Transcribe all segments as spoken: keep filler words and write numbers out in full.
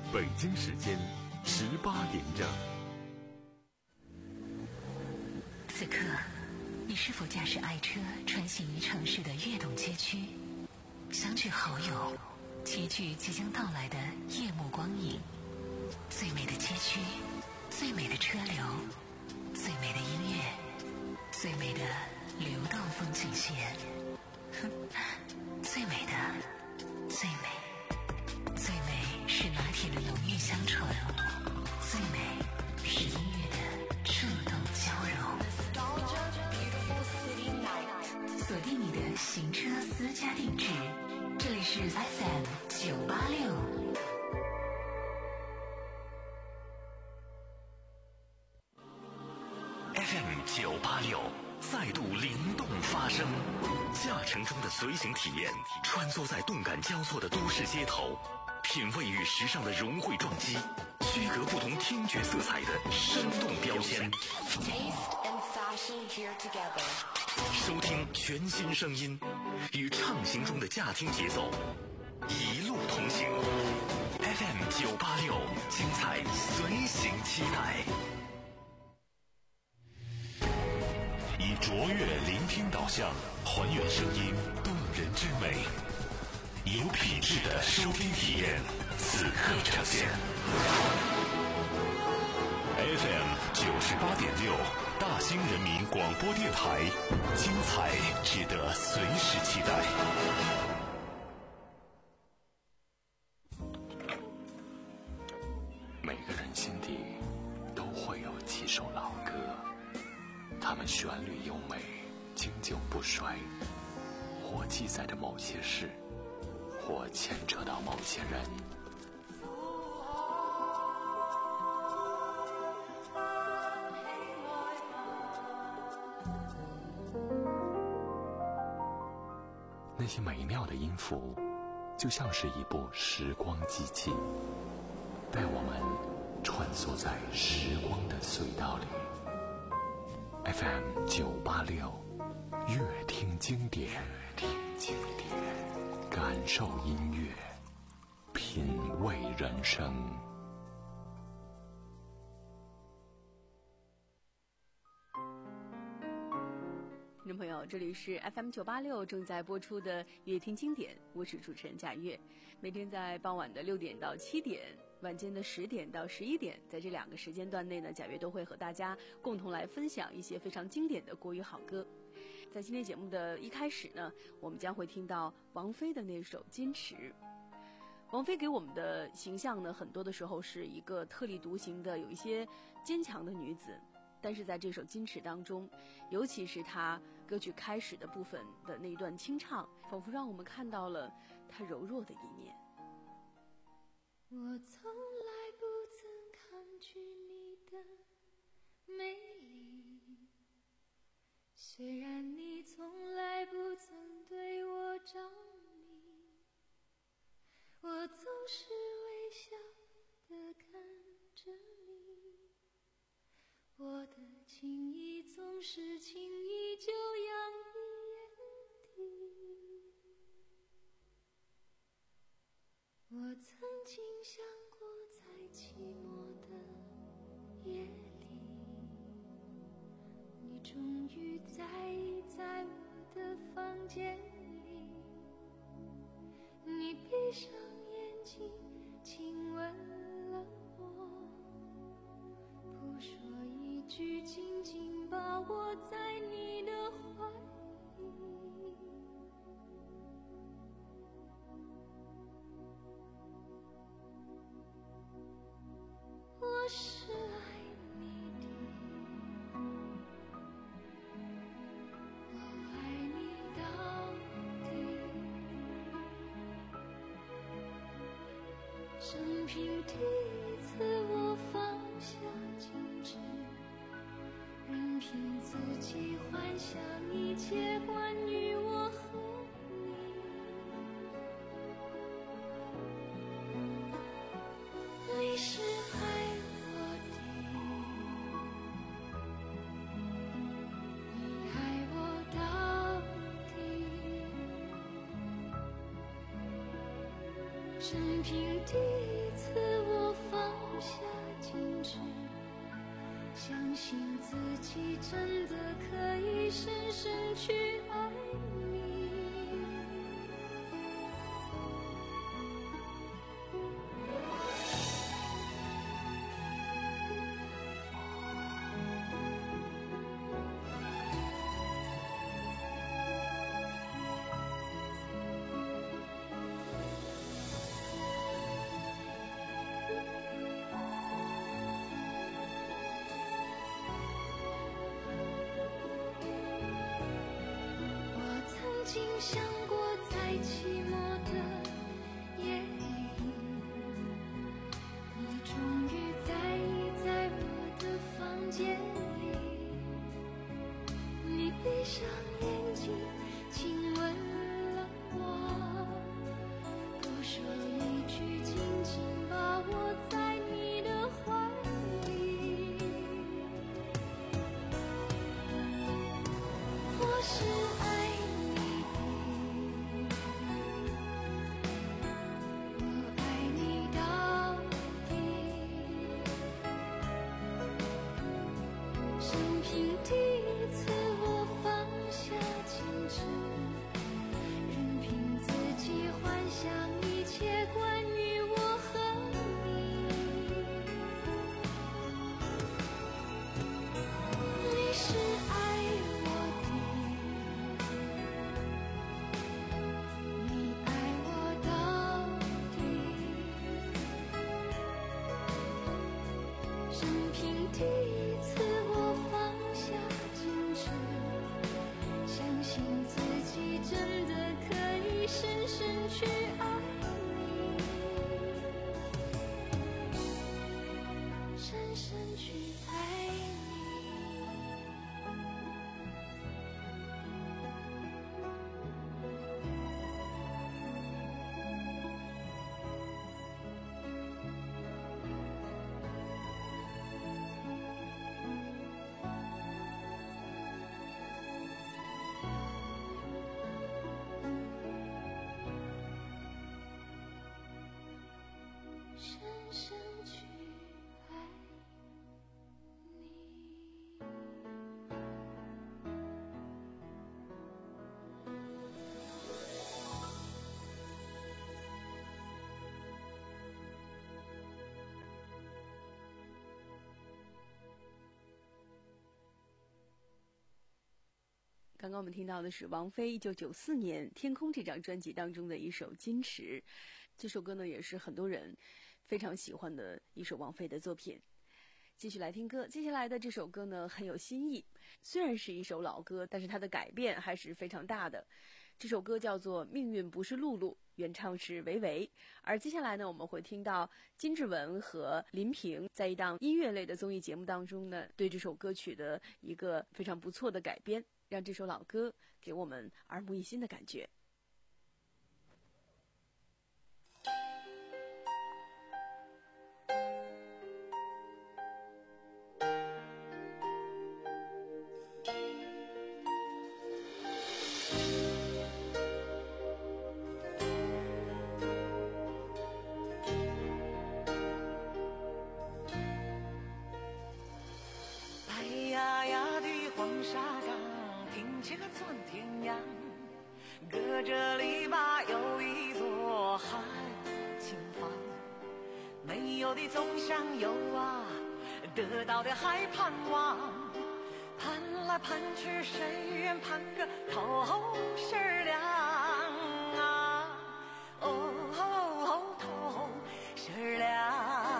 北京时间十八点整。 此刻，你是否驾驶爱车穿行于城市的跃动街区，相聚好友，齐聚即将到来的夜幕光影？最美的街区，最美的车流，最美的音乐，最美的流动风景线，最美的，最美，最美是拿铁的浓郁香醇，最美是音乐的触动交融。锁定你的行车私家定制，这里是 F M 九八六。 F M 九八六再度灵动发声，驾乘中的随行体验，穿梭在动感交错的都市街头，品味与时尚的融汇撞击，区隔不同听觉色彩的生动标签。收听全新声音，与畅行中的驾听节奏，一路同行。F M 九八六，精彩随行期待。以卓越聆听导向，还原声音动人之美，以有品质的收听体验，此刻呈现。F M 九十八点六，大兴人民广播电台，精彩值得随时期待。每个人心底都会有几首老歌，它们旋律优美，经久不衰，或记载着某些事，或牵扯到某些人。那些美妙的音符，就像是一部时光机器，带我们穿梭在时光的隧道里。F M 九八六，乐听经典，乐听经典，感受音乐，品味人生。 听众朋友，这里是 F M 九八六正在播出的乐听经典，我是主持人贾月。每天在傍晚的六点到七点，晚间的十点到十一点，在这两个时间段内呢，贾月都会和大家共同来分享一些非常经典的国语好歌。在今天节目的一开始呢，我们将会听到王菲的那首《坚持》。王菲给我们的形象呢，很多的时候是一个特立独行的、有一些坚强的女子。但是在这首《矜持》当中，尤其是她歌曲开始的部分的那一段清唱，仿佛让我们看到了她柔弱的一面。 我从来不曾抗拒你的美丽，虽然你从来不曾对我着迷，我总是微笑地看着你，我的情意总是轻易就洋溢眼底。我曾经想过，在寂寞的夜里，你终于在意在我的房间里，你闭上眼睛亲吻了我，不说一句，紧紧把我在你的怀里。我是爱你的，我爱你到底，生平第一次我放下矜持，任凭自己幻想一切关于我和你。你是爱我的，你爱我到底，生平第一次我下矜持，相信自己真的可以深深去爱你。曾经想过在寂寞的夜里，你终于在意在我的房间里，你闭上眼睛亲吻了我，多说一句紧紧把我在你的怀里。我是爱深深去爱你。 刚刚我们听到的是王菲一九九四年《天空》这张专辑当中的一首《矜持》，这首歌呢也是很多人非常喜欢的一首王菲的作品。继续来听歌，接下来的这首歌呢很有新意，虽然是一首老歌，但是它的改变还是非常大的。这首歌叫做《命运不是露露》，原唱是维维。而接下来呢，我们会听到金志文和林平在一档音乐类的综艺节目当中呢，对这首歌曲的一个非常不错的改编，让这首老歌给我们耳目一新的感觉。 钻天涯，隔着篱笆有一座海景房，没有的总想有啊，得到的还盼望，盼来盼去谁愿盼个头是亮啊，哦哦头是亮。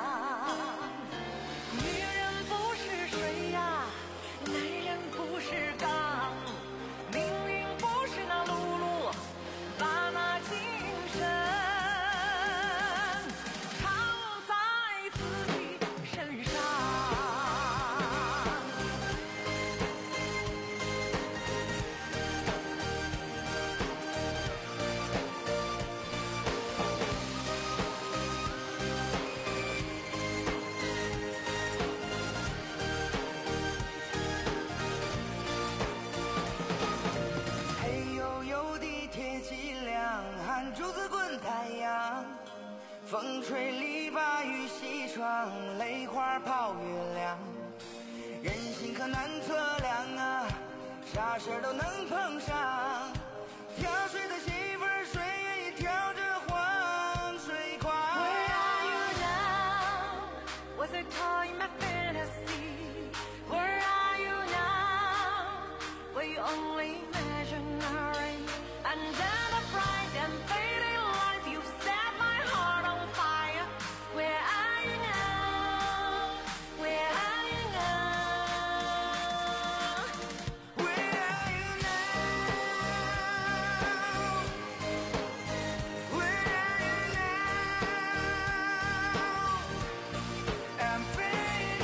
女人不是水呀，男人不是钢，命运不是那露露把那精神藏在自己身上。 里把雨洗窗，泪花泡月亮，人心可难测量啊，啥事儿都能碰上。跳水的媳妇儿，谁愿意跳着黄水狂 Where are you now? Was it all in my fantasy? Where are you now? Were you only imaginary? Under the bright and fading lights, you set my heart on fire. Where are you now? Where are you now? Where are you now? Where are you now? I'm fading.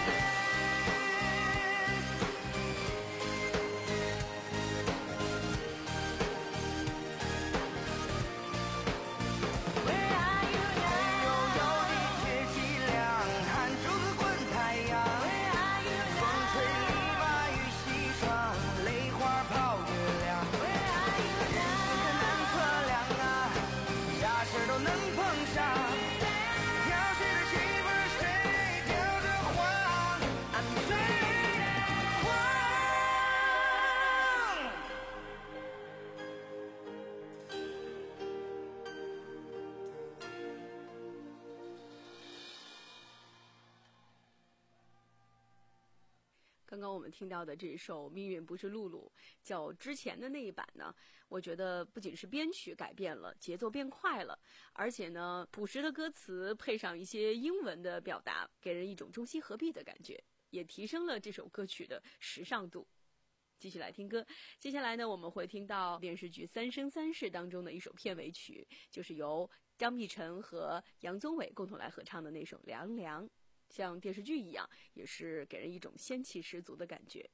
Where are you 悠 now? 悠的天气凉，汗珠子滚太阳。 Where are you 风吹里 now? 把雨洗窗，泪花泡月亮。 Where are you 人心可难测量啊，啥事儿都能碰上。跳水的媳妇儿，谁跳着黄？ I'm 水黄。 刚刚我们听到的这首《命运不是露露》，较之前的那一版呢，我觉得不仅是编曲改变了，节奏变快了，而且呢，朴实的歌词配上一些英文的表达，给人一种中西合璧的感觉，也提升了这首歌曲的时尚度。继续来听歌，接下来呢，我们会听到电视剧《三生三世》当中的一首片尾曲，就是由张碧晨和杨宗纬共同来合唱的那首《凉凉》。像电视剧一样，也是给人一种仙气十足的感觉。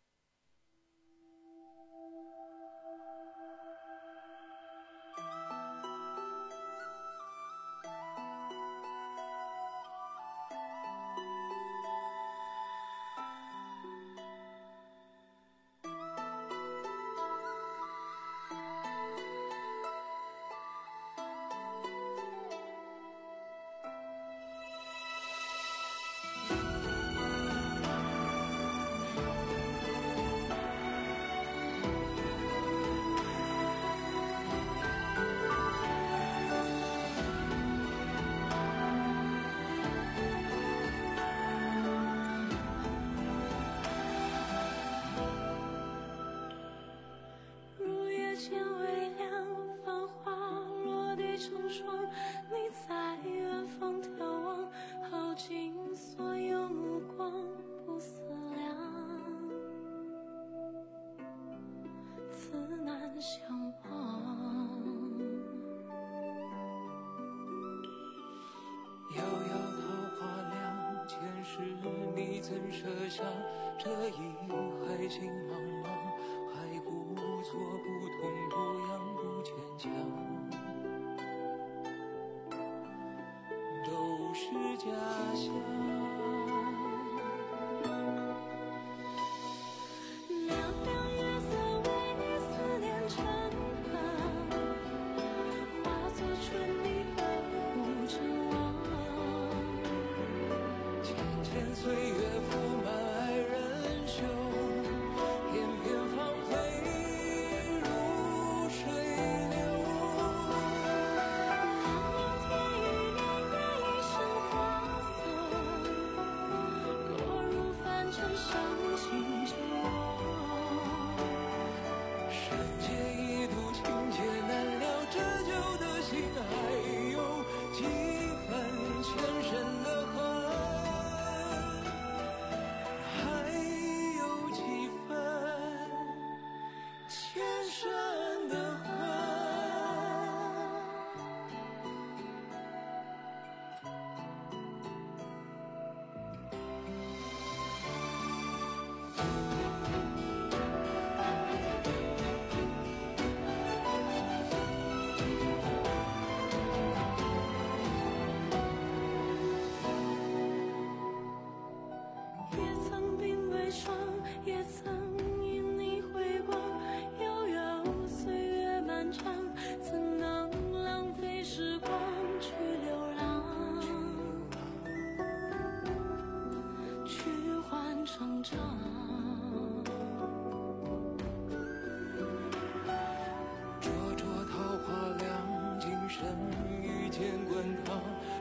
入夜间微凉，繁花落地成霜。你在远方眺望，耗尽所有目光，不思量，此难相忘。 遥遥桃花凉，前世你怎设想？这一海情茫茫，还故作不痛不痒不坚强，都是假象。 凉凉夜色为你思念成河，化作春泥呵护成网。 浅浅岁月覆满爱人袖，翩翩芳菲如水流。 凉凉天与年月一生花色，落入凡尘深情着我。 山间一度情劫难料，这旧的心还有几分前生的恨。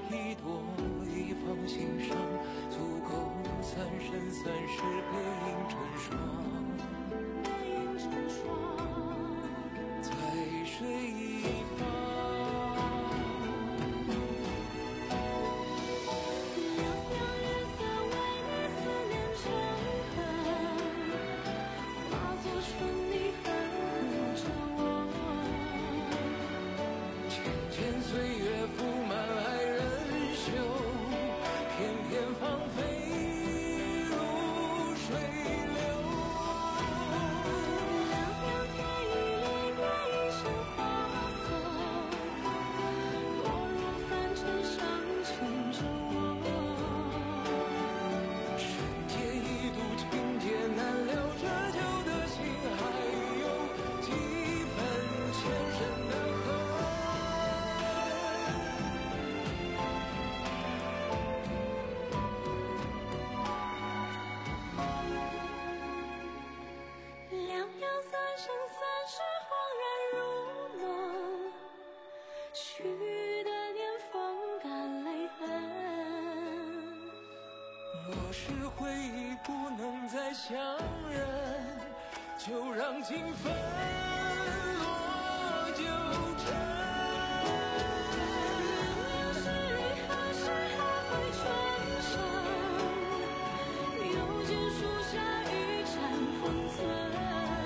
一朵一放心上，足够三生三世背影成双。在水一方， 凉凉月色为你思念成河，化作春泥呵护着我。 渐渐岁月覆满爱人袖，片片芳菲如水流。 凉凉天意里面一身花色，落入凡尘上牵着我。 深夜一度情劫难了，这旧的心还有几分前生的恨。 凉凉三生三世恍然如梦，去的年风干泪痕。 若是回忆不能再相认，就让情分落九尘。 流逝于何时还会春生？又见树下一盏风存。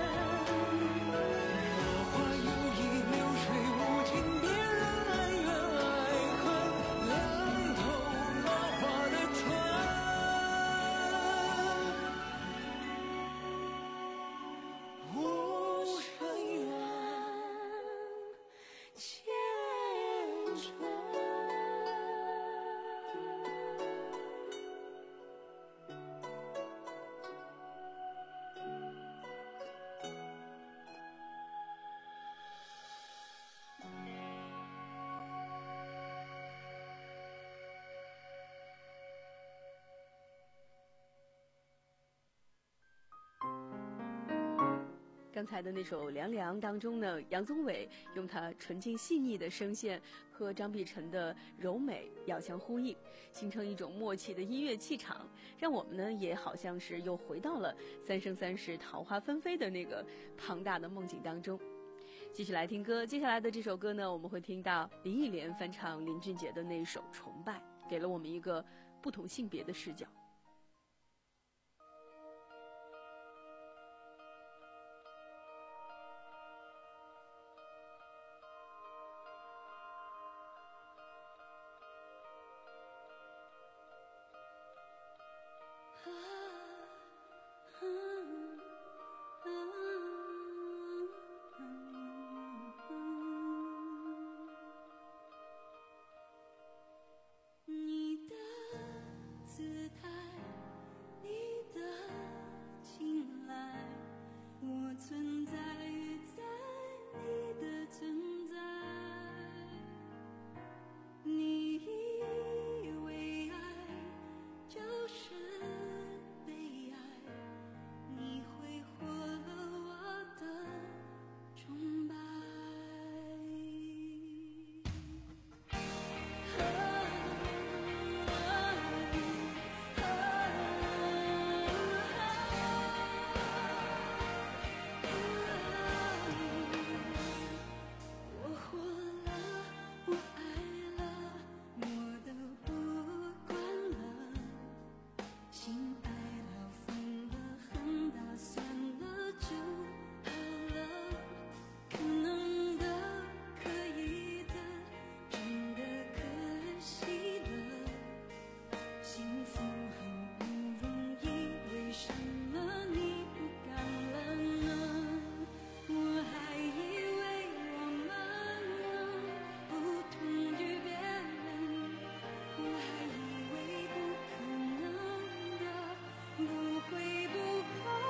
落花有意，流水无情，别让恩怨爱恨凉透麻花的唇。无声远前尘。 刚才的那首《凉凉》当中呢，杨宗纬用他纯净细腻的声线和张碧晨的柔美遥相呼应，形成一种默契的音乐气场，让我们呢也好像是又回到了三生三世桃花纷飞的那个庞大的梦境当中。继续来听歌，接下来的这首歌呢，我们会听到林忆莲翻唱林俊杰的那首《崇拜》，给了我们一个不同性别的视角。 你的姿态，你的青睐，我存在于在你的存在。你以为爱就是被爱，你挥霍了我的崇拜。我活了，我爱了，我都不管了。心爱了，疯了，恨打算了就好了。可能的，可以的，真的可惜了。幸福很不容易，为什么你不敢了呢？我还以为我们能不同于别人，我还以为不可能的不会不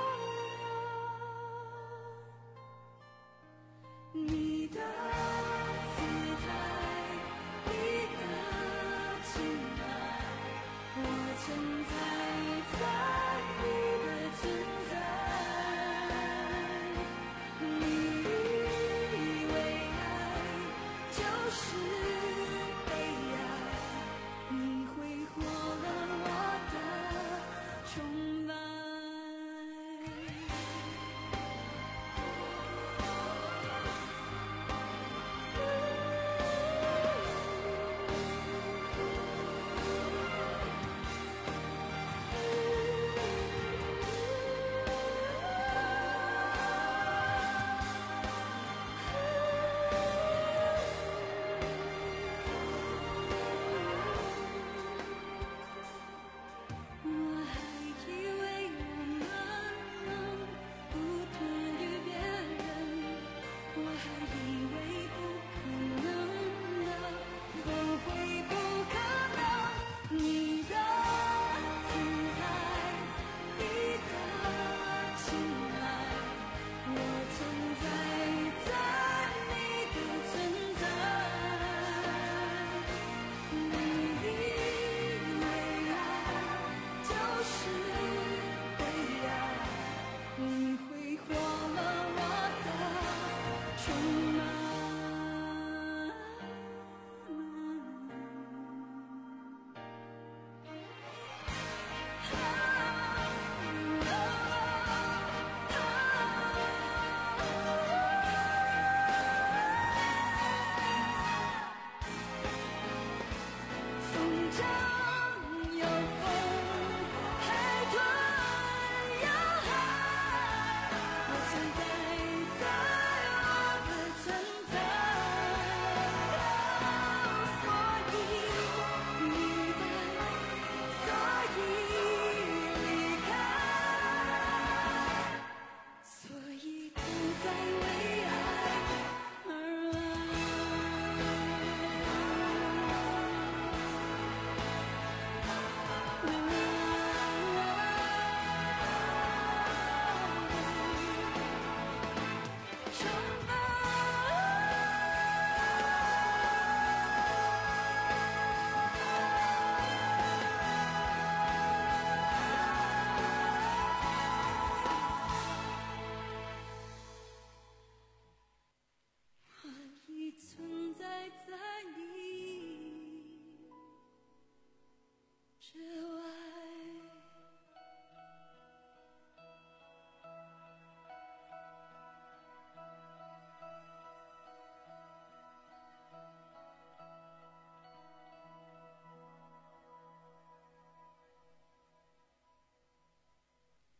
可能。你的姿态，你的青睐，我存在在你的存在。你以为爱就是被爱，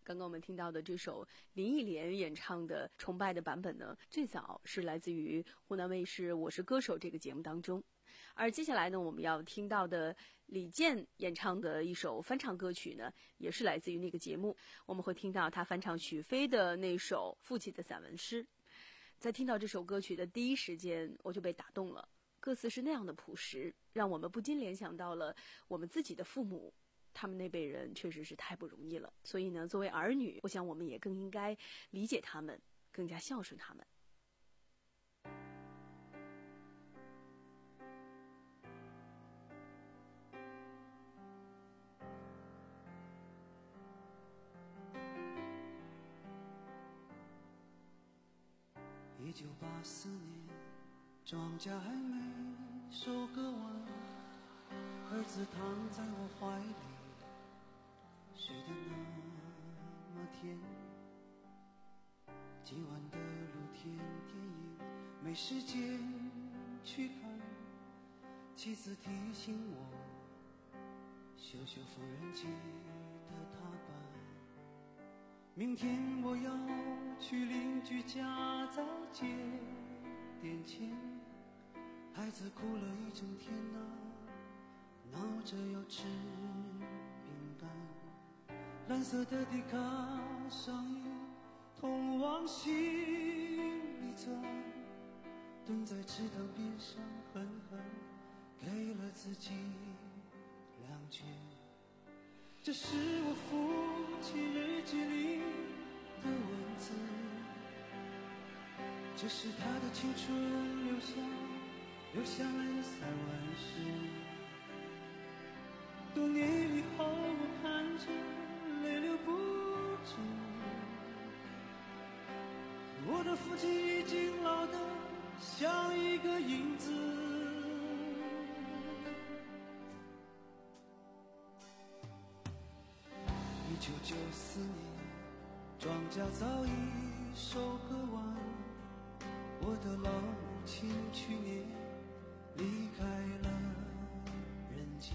刚刚我们听到的这首林忆莲演唱的《崇拜》的版本呢，最早是来自于湖南卫视《我是歌手》这个节目当中。而接下来呢，我们要听到的李健演唱的一首翻唱歌曲呢，也是来自于那个节目。我们会听到他翻唱许飞的那首《父亲的散文诗》。在听到这首歌曲的第一时间，我就被打动了。歌词是那样的朴实，让我们不禁联想到了我们自己的父母，他们那辈人确实是太不容易了。所以呢，作为儿女，我想我们也更应该理解他们，更加孝顺他们。 一九八四年，庄稼还没收割完，儿子躺在我怀里，睡得那么甜。今晚的露天电影没时间去看，妻子提醒我修修缝纫机的踏板。明天我要去邻居家早接点钱，孩子哭了一整天啊，闹着要吃饼干。蓝色的迪卡上衣通往心里钻，蹲在池塘边上狠狠给了自己两拳。这是我父亲日记里的文字，这是他的青春留下留下来的散文诗。多年以后我看着泪流不止，我的父亲已经老得像一个影子。一九九四年，庄稼早已收割完，我的老母亲去年离开了人间。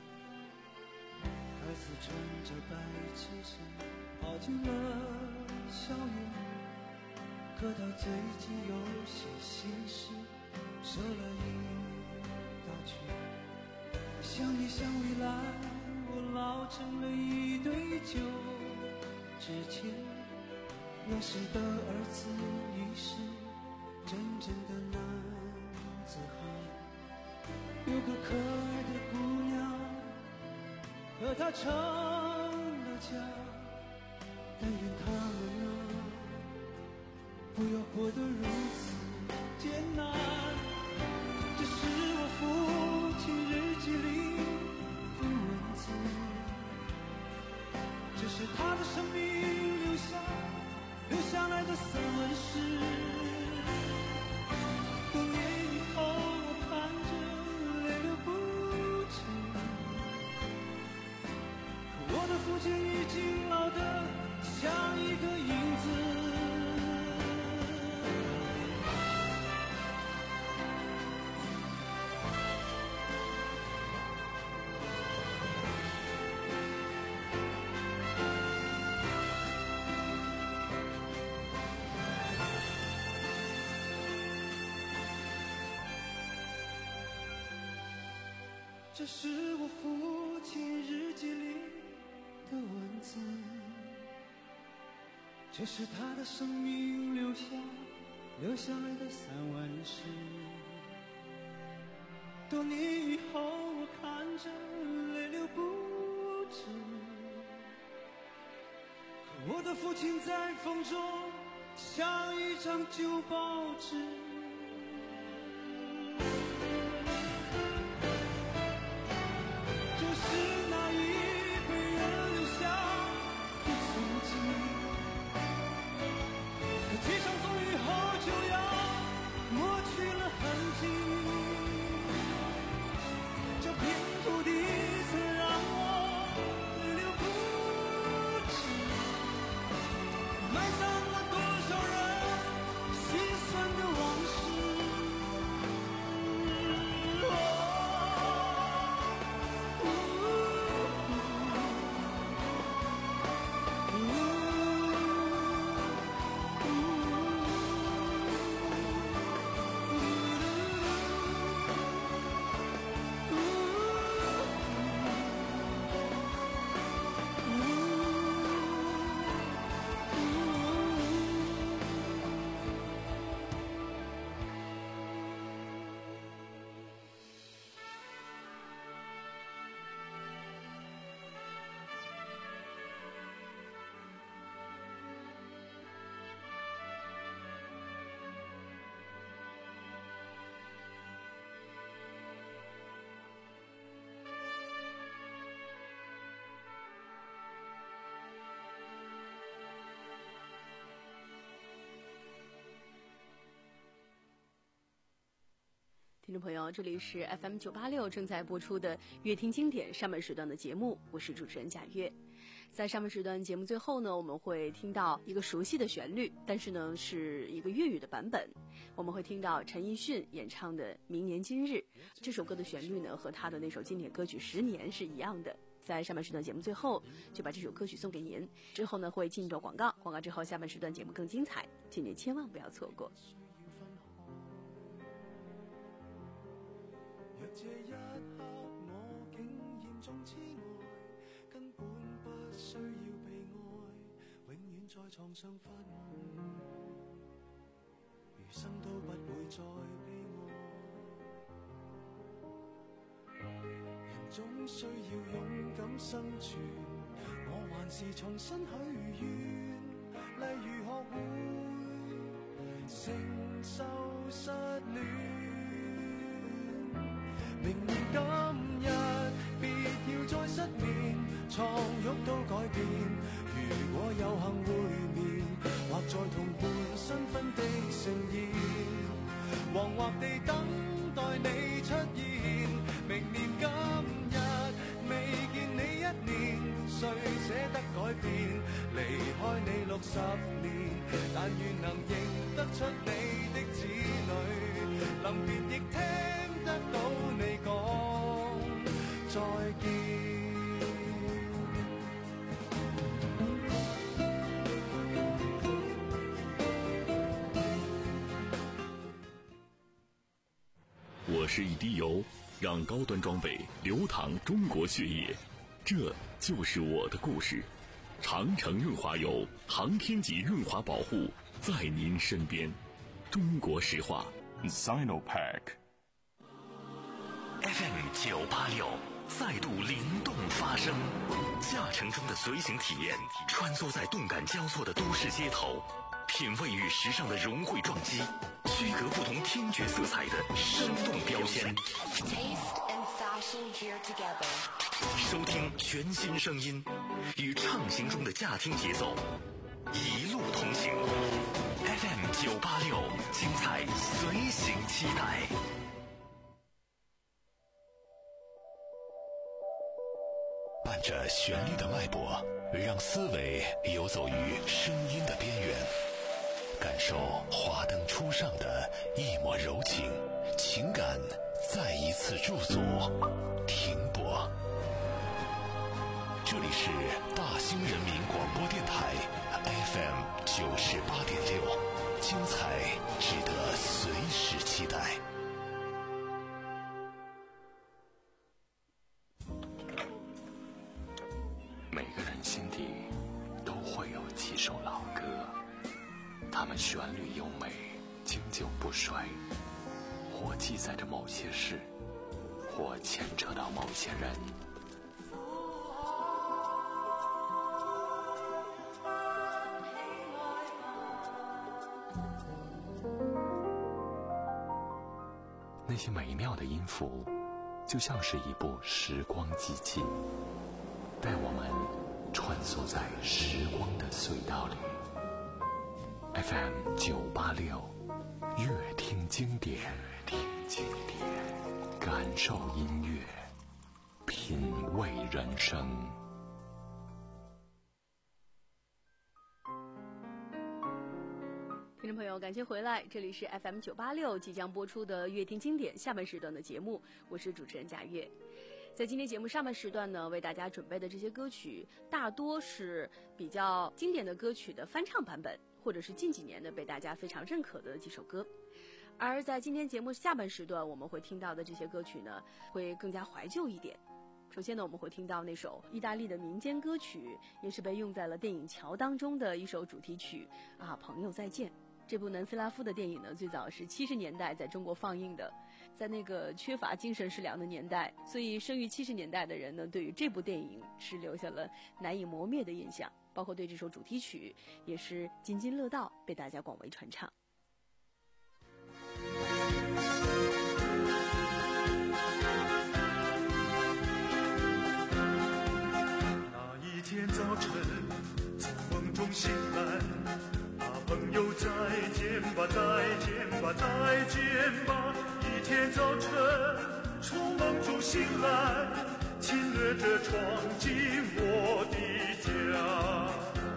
儿子穿着白衬衫跑进了校园，可他最近有些心事，瘦了一大圈。想一想未来，我老成了一堆旧纸钱。那时的儿子已是真正的男子汉，有个可爱的姑娘和他成了家。但愿他们啊，不要活得如此艰难。这是我父亲日记里的文字，这是他的生命留下留下来的散文诗。多年以后我看着泪流不止，可我的父亲已经老得像一个影子。这是我父亲日记里的文字，这是他的生命留下留下来的散文诗。多年以后我看着泪流不止，可我的父亲在风中像一张旧报纸。埋葬了多少人心酸的往事。 听众朋友，这里是 F M 九八六正在播出的乐听经典上半时段的节目，我是主持人贾月。在上半时段节目最后呢，我们会听到一个熟悉的旋律，但是呢是一个粤语的版本。我们会听到陈奕迅演唱的《明年今日》，这首歌的旋律呢和他的那首经典歌曲《十年》是一样的。在上半时段节目最后就把这首歌曲送给您，之后呢会进入广告，广告之后下半时段节目更精彩，请您千万不要错过。 若這一刻我竟嚴重痴呆，根本不需要被愛，永遠在床上發夢，餘生都不會再悲哀。人總需要勇敢生存，我還是重新許願，例如學會承受失戀。明年今日別要再失眠，床褥都改變，如果有幸會面，或在同伴新婚的盛宴，惶惑地等待你出現。明年今日未見你一年，誰捨得改變，離開你六十年，但願能認得出你的子女，臨別亦聽得到你講再見。 我是一滴油，让高端装备流淌中国血液，这就是我的故事。长城润滑油，航天级润滑保护，在您身边。中国石化 Sinopec F M 九八六再度灵动发声，驾乘中的随行体验，穿梭在动感交错的都市街头，品味与时尚的融汇撞击，区隔不同听觉色彩的生动标签。收听全新声音，与畅行中的驾听节奏，一路同行。F M 九八六，精彩随行期待。伴着旋律的脉搏，让思维游走于声音的边缘，感受华灯初上的一抹柔情，情感再一次驻足停泊。这里是大兴人民广播电台 F M 九十八点六，精彩值得随时期待。每个人心底都会有几首老歌，它们旋律优美，经久不衰，或记载着某些事，或牵扯到某些人。那些美妙的音符，就像是一部时光机器，带我们穿梭在时光的隧道里。F M 九八六，乐听经典，听经典，感受音乐，品味人生。 听众朋友，感谢回来，这里是 F M 九八六即将播出的乐听经典下半时段的节目，我是主持人贾月。在今天节目上半时段呢，为大家准备的这些歌曲大多是比较经典的歌曲的翻唱版本，或者是近几年的被大家非常认可的几首歌。而在今天节目下半时段我们会听到的这些歌曲呢，会更加怀旧一点。首先呢，我们会听到那首意大利的民间歌曲，也是被用在了电影《桥》当中的一首主题曲啊，朋友再见。这部南斯拉夫的电影呢，最早是七十年代在中国放映的。在那个缺乏精神食粮的年代，所以生于七十年代的人呢，对于这部电影是留下了难以磨灭的印象，包括对这首主题曲也是津津乐道，被大家广为传唱。 那一天早晨，从梦中醒来，朋友再见吧，再见吧，再见吧，一天早晨从梦中醒来，亲热着闯进我的家。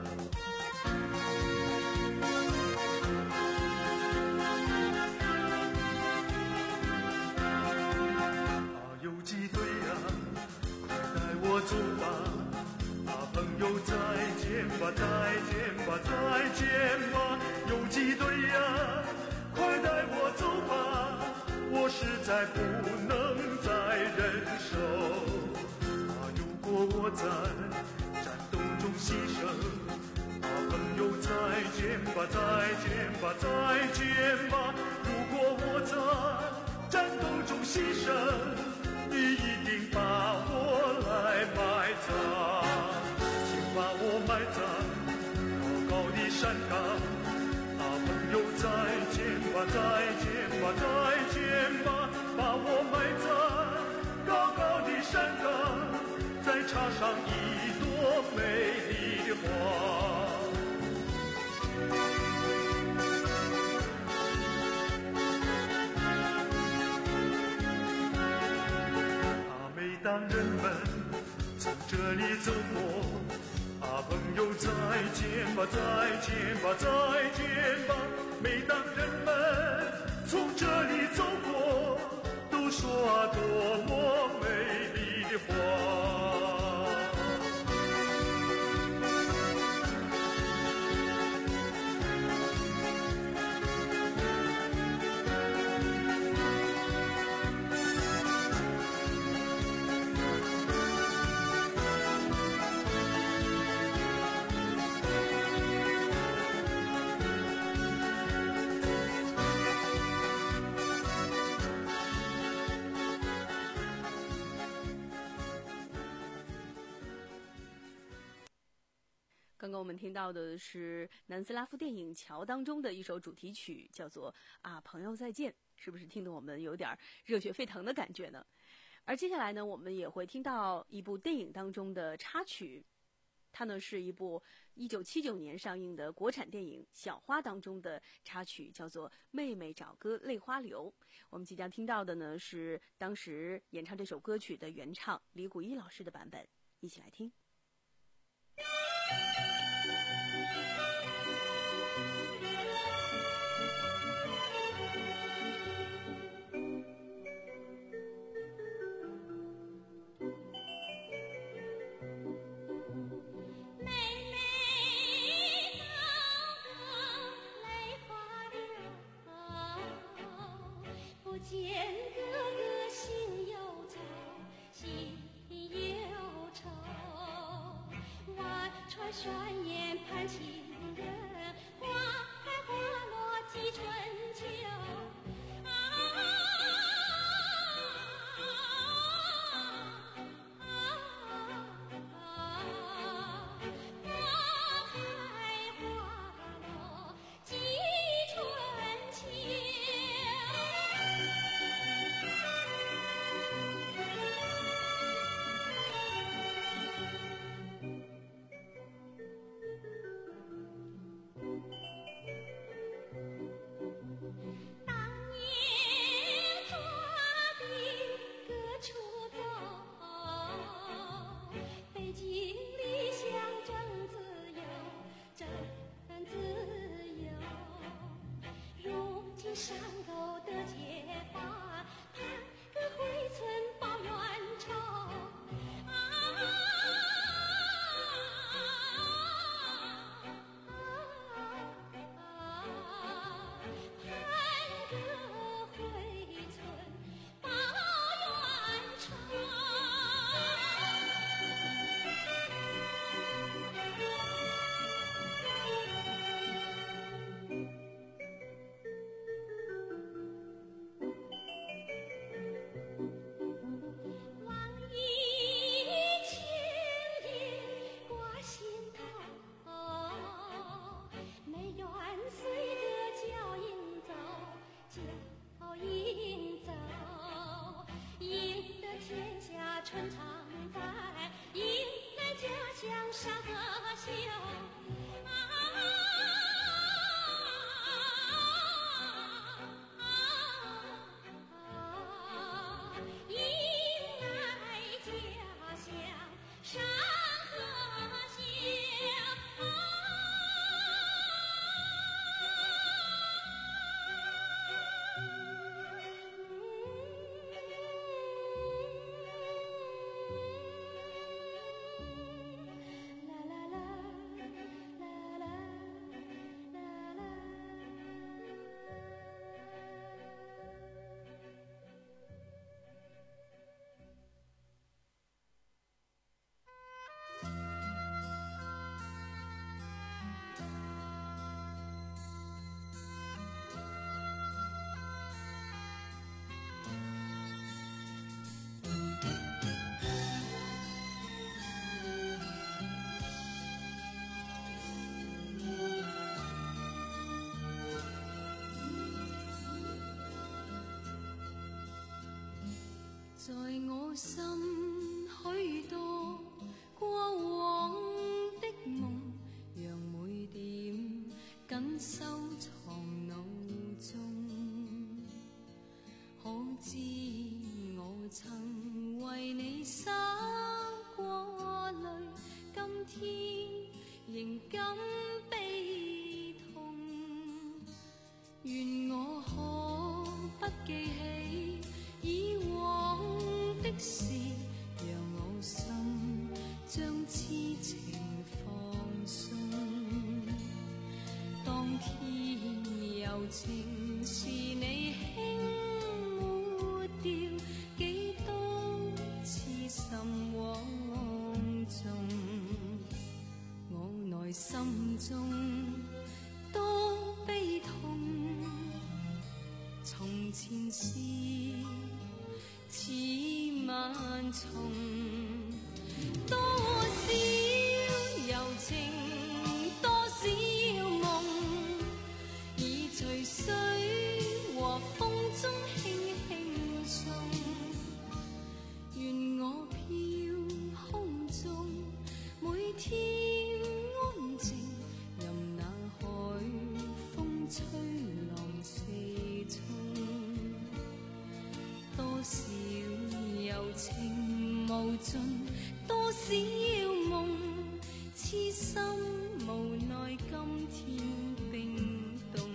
啊，游击队呀，快带我走吧！啊，朋友再见吧，再见吧，再见吧！游击队呀，快带我走吧！我实在不能再忍受。啊，如果我在战斗中牺牲，啊，朋友再见吧，再见吧，再见吧！如果我在战斗中牺牲，你一定把我来埋葬，请把我埋葬高高的山岗。啊，朋友再见吧，再见吧，再见吧，把我埋在高高的山岗，再插上一朵美丽的花。每当人们从这里走过，啊，朋友再见吧，再见吧，再见吧！每当人们从这里走过，都说啊，多么美丽的花。 刚刚我们听到的是南斯拉夫电影《桥》当中的一首主题曲，叫做《啊，朋友再见》，是不是听得我们有点热血沸腾的感觉呢？而接下来呢，我们也会听到一部电影当中的插曲，它呢是一部一九七九年上映的国产电影《小花》当中的插曲，叫做《妹妹找哥泪花流》。我们即将听到的呢是当时演唱这首歌曲的原唱李谷一老师的版本，一起来听。 见哥哥心忧愁，心忧愁，万川山岩盼情人，花开花落几春秋。啊啊山沟的结伴，盼个回村报冤仇。啊啊啊！盼个回村报冤仇。春常在，迎来家乡山河秀。啊啊啊啊心許多過往的夢，讓每點緊收藏腦中。可知我曾為你灑過淚，今天仍感悲痛。願我可不記起以往的事，讓我心將痴情放鬆。當天柔情是你輕抹掉，幾多痴心枉縱，我內心中多悲痛。從前事似萬重，多少柔情，多少夢，已隨水和風中輕輕送。願我飄空中每天安靜，任那海風吹浪四沖。多少柔情無盡，多少夢痴心無奈，今天冰凍。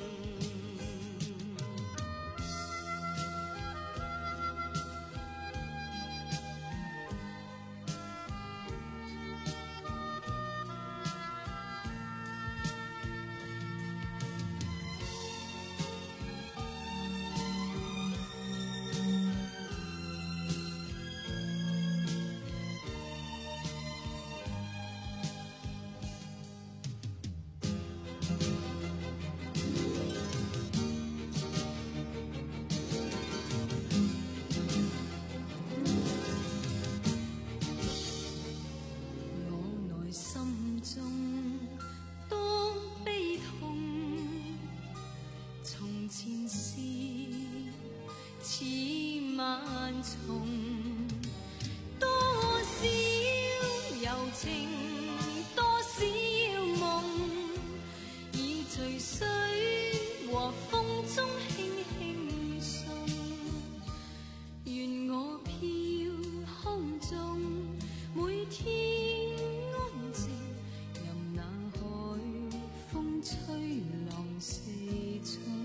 重，多少柔情，多少夢，已隨水和風中輕輕送。願我飄空中每天安靜，任那海風吹浪四沖。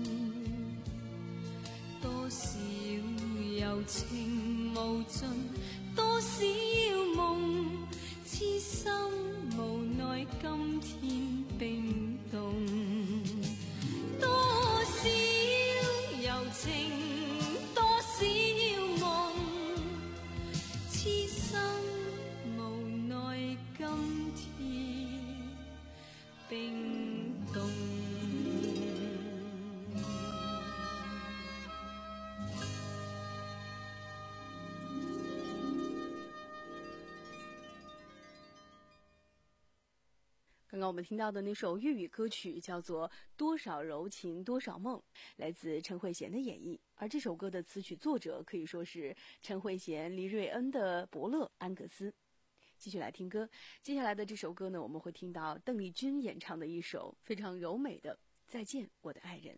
多少柔情無盡，多少夢痴心無奈，今天冰凍。多少柔情，多少夢痴心無奈，今天冰凍。 刚刚我们听到的那首粤语歌曲叫做《多少柔情多少梦》，来自陈慧娴的演绎。而这首歌的词曲作者可以说是陈慧娴、黎瑞恩的伯乐安格斯。继续来听歌，接下来的这首歌呢，我们会听到邓丽君演唱的一首非常柔美的《再见我的爱人》。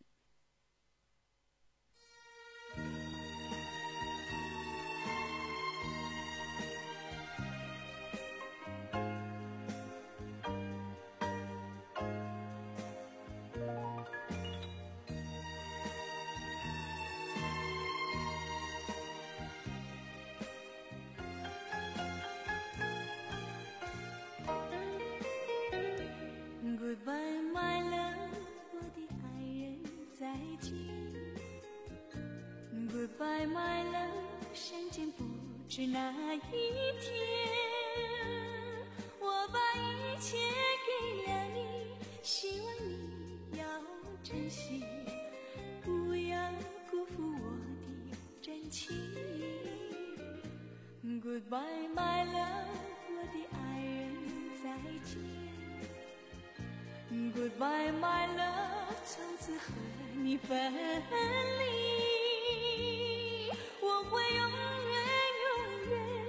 Goodbye, my love， 我的爱人，再见。Goodbye, my love， 相见不知哪一天。我把一切给了你，希望你要珍惜，不要辜负我的真情。Goodbye, my love， 我的爱人，再见。Goodbye, my love， 从此和你分离，我会永远永远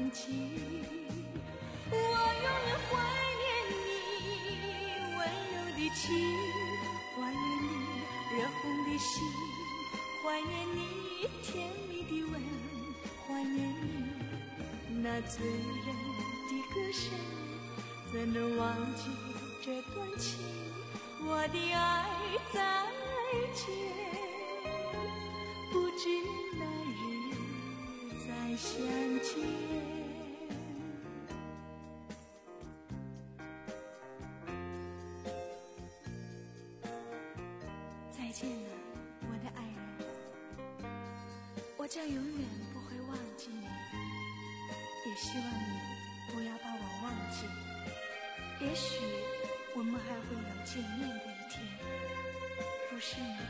忘记。我永远怀念你温柔的情，怀念你热红的心，怀念你甜蜜的吻，怀念你那醉人的歌声。怎能忘记这段情？我的爱再见，不知哪日再相见。再见了，我的爱人，我将永远不会忘记你，也希望你不要把我忘记。也许我们还会有见面的一天，不是吗？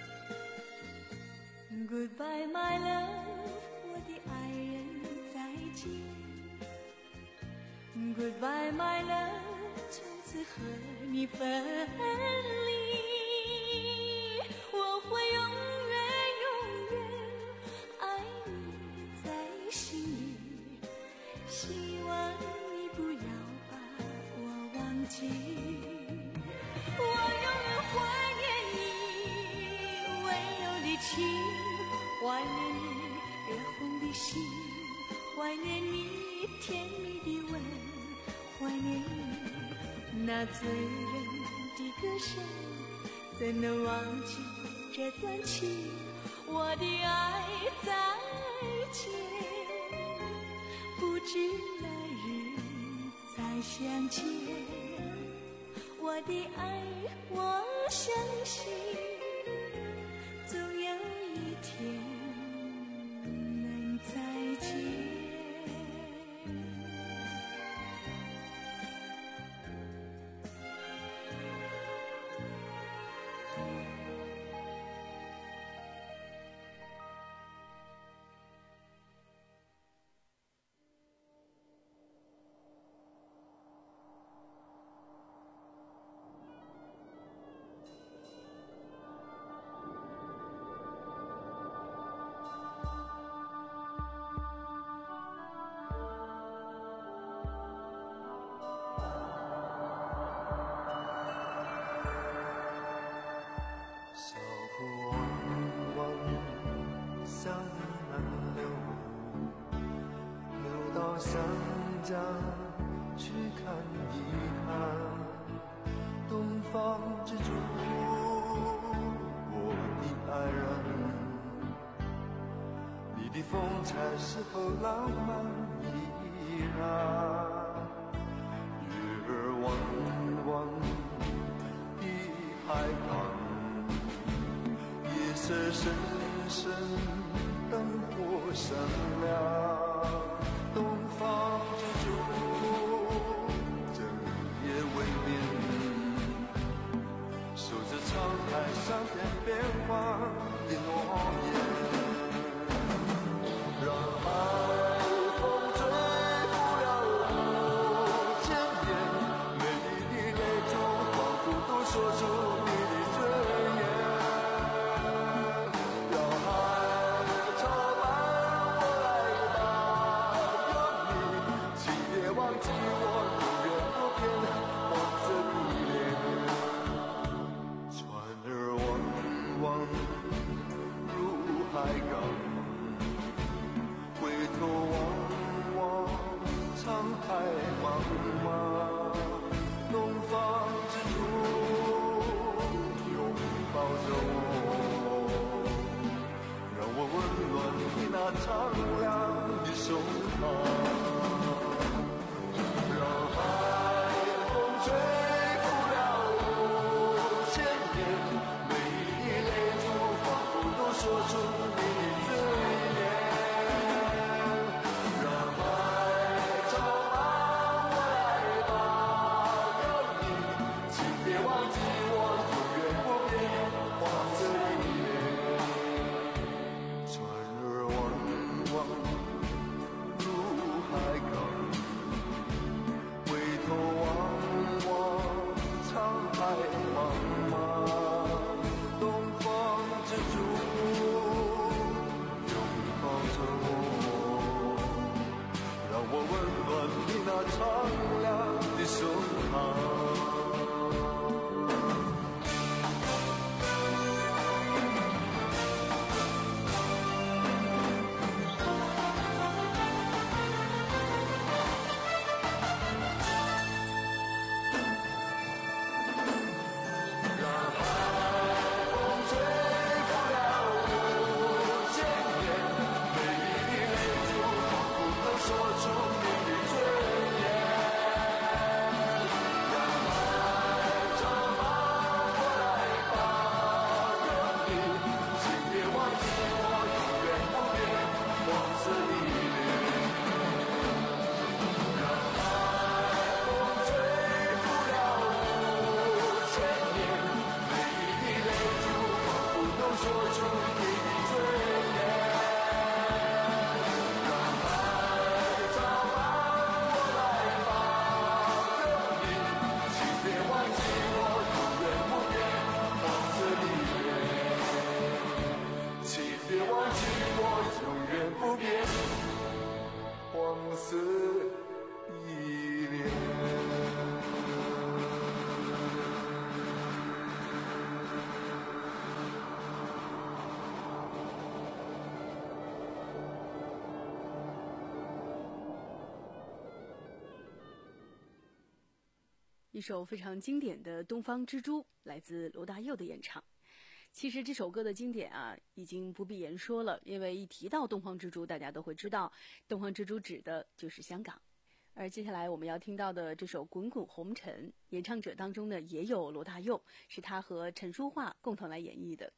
Goodbye my love， 我的爱人再见。Goodbye my love， 从此和你分离，我会永远永远爱你在心里，希望你不要把我忘记。我永远怀念你温柔的情，怀念你热红的心，怀念你甜蜜的吻，怀念你那醉人的歌声，怎能忘记这段情？我的爱再见，不知哪日再相见。我的爱，我相信总有一天能再见。 湘江去看一看东方之珠，我的爱人，你的风采是否浪漫依然？月儿弯弯的海港，夜色深深，灯火闪亮。东方之珠，整夜未眠，守着沧海桑田变幻的诺言，让海风吹拂了五千年，美丽的泪珠仿佛都说出你的尊严，让海潮伴我来吧。忘记我永远不变黄色的脸，船儿汪汪入海港，回头望望沧海茫茫，东方之珠拥抱着我，让我温暖你那苍凉的手掌。说出你的尊严，让海潮伴我来吧，有你，请别忘记我永远不变黄色的脸。船儿汪汪入海港，回头望望沧海茫茫，东方之珠。 给你尊严。让爱的召唤我来保佑你，请别忘记我永远不变黄色的脸，请别忘记我永远不变黄色的脸。 一首非常经典的《东方之珠》，来自罗大佑的演唱。其实这首歌的经典啊，已经不必言说了，因为一提到东方之珠，大家都会知道，东方之珠指的就是香港。而接下来我们要听到的这首《滚滚红尘》，演唱者当中呢也有罗大佑，是他和陈淑桦共同来演绎的。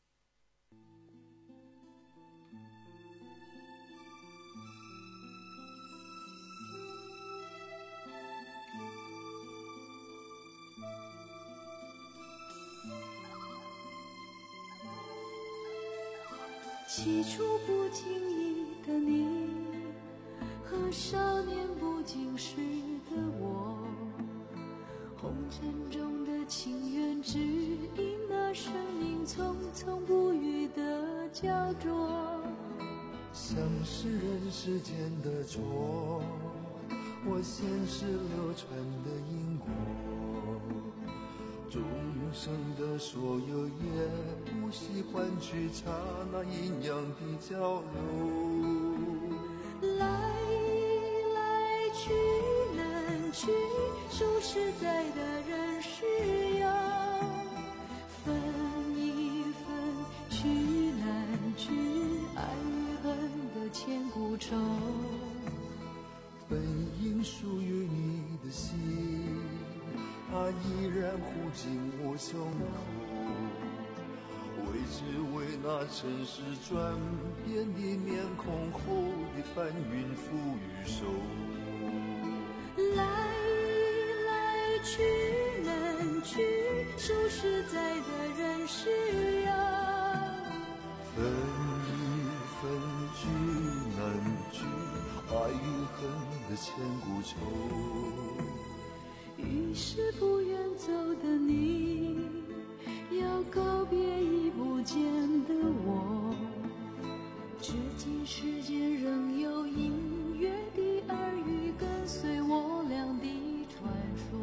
起初不经意的你，和少年不经事的我，红尘中的情缘，只因那生命匆匆不语的焦灼。 像是人世间的错，我前世流传的因果，众生的所有也不惜换取刹那阴阳的交流。 来来去难去，数实在的人是有，分一分去难去，爱与恨的千古愁。 本应属于你的心，它依然护紧我胸口，为只为那尘世转变的面孔后的翻云覆雨手。 来来去难去，数实在的人是有， 分一分聚难聚，爱与恨的千古愁。 于是不愿走的你，要告别已不见的我，至今世间仍有隐约的耳语跟随我俩的传说。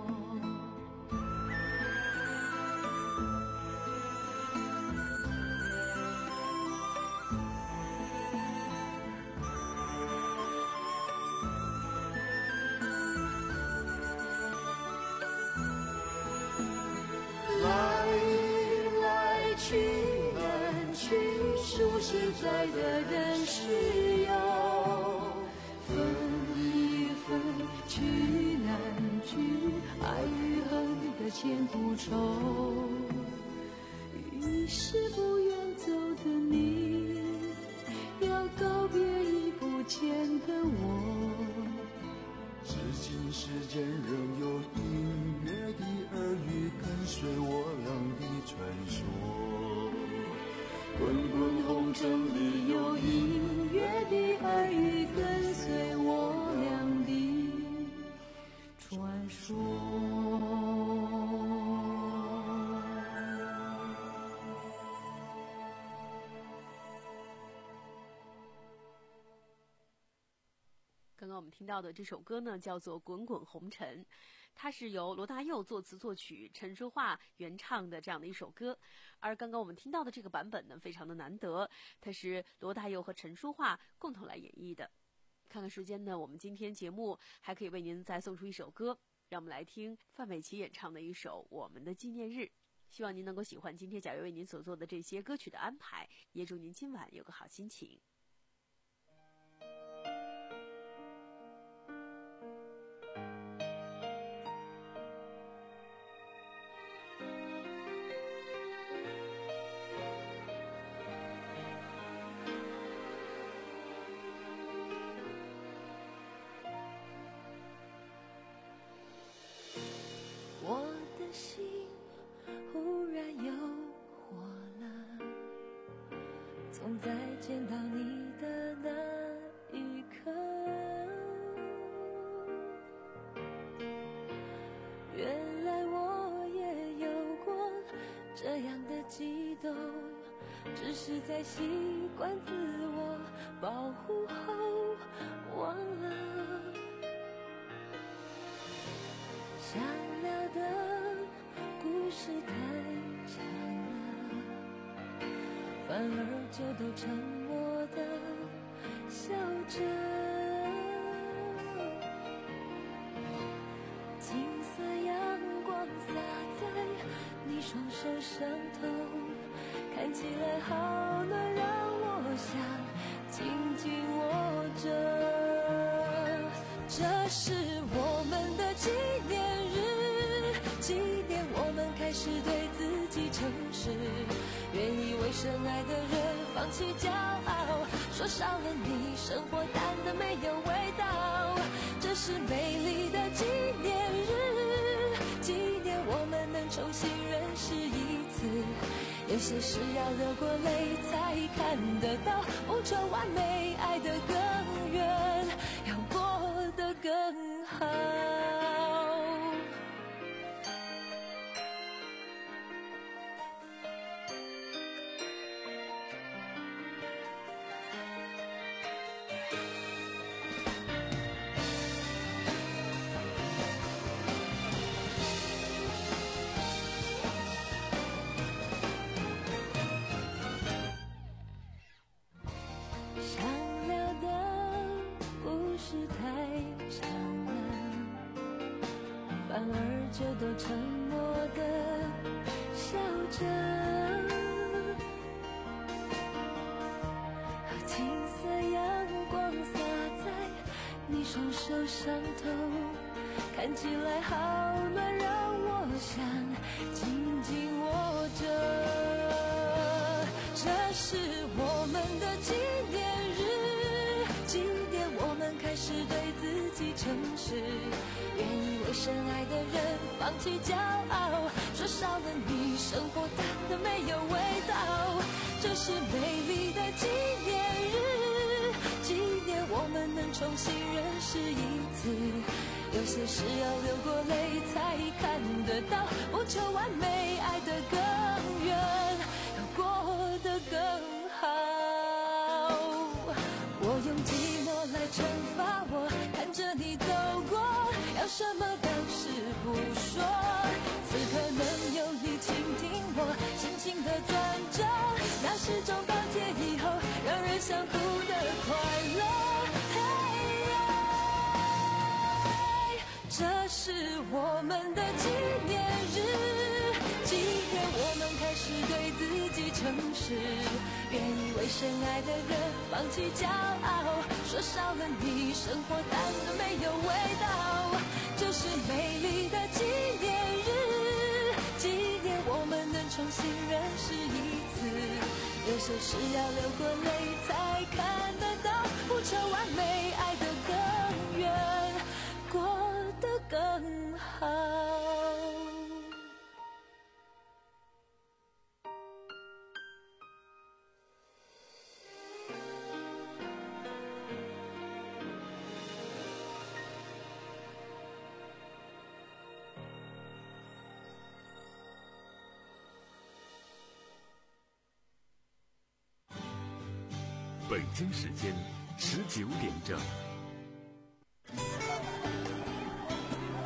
数实在的人是有，分一分去难去，爱与恨的千古愁。于是不愿走的你，要告别已不见的我， 至今世间仍有隐约的耳语跟随我俩的传说。 滚滚红尘里有隐约的耳语跟随我俩的传说。 刚刚我们听到的这首歌呢，叫做《滚滚红尘》，它是由罗大佑作词作曲，陈淑桦原唱的这样的一首歌。而刚刚我们听到的这个版本呢，非常的难得，它是罗大佑和陈淑桦共同来演绎的。看看时间呢，我们今天节目还可以为您再送出一首歌，让我们来听范玮琪演唱的一首《我们的纪念日》。希望您能够喜欢今天贾悦为您所做的这些歌曲的安排，也祝您今晚有个好心情。 我的心忽然又活了， 总在见到你的那一刻。原来我也有过这样的激动，只是在习惯自我保护后忘了。想聊的故事太长了，反而就都沉默地笑着。金色阳光洒在你双手上头，看起来好暖，让我想紧紧握着。这是我们的纪念日，纪念我们开始对自己诚实，愿意为深爱的人放弃骄傲，说少了你生活淡的没有味道。这是美丽的纪念日，纪念我们能重新认识一次，有些事要流过泪才看得到，不求完美爱得更远，要过得更好。反而就都沉默地笑着，金色阳光洒在你双手上头，看起来好暖，让我想紧紧握着。这是我们的纪念日，纪念我们开始对自己诚实，愿意为深爱的人放弃骄傲，说少了你生活淡的没有味道。这是美丽的纪念日，纪念我们能重新认识一次，有些事要流过泪才看得到，不求完美爱得更远，要过得更好。我用寂寞来惩罚我，看着你走过，要什么当时不说，此刻能有你倾听我心情的转折，那是种当天以后让人想哭的快乐。这是我们的纪念日，纪念我们开始对自己诚实，愿意为深爱的人放弃骄傲，说少了你生活淡的没有味道。这是美丽的纪念日，纪念我们能重新认识一次，有些事要流过泪才看得到，不求完美爱得更远，过得更好。 北京时间十九点整。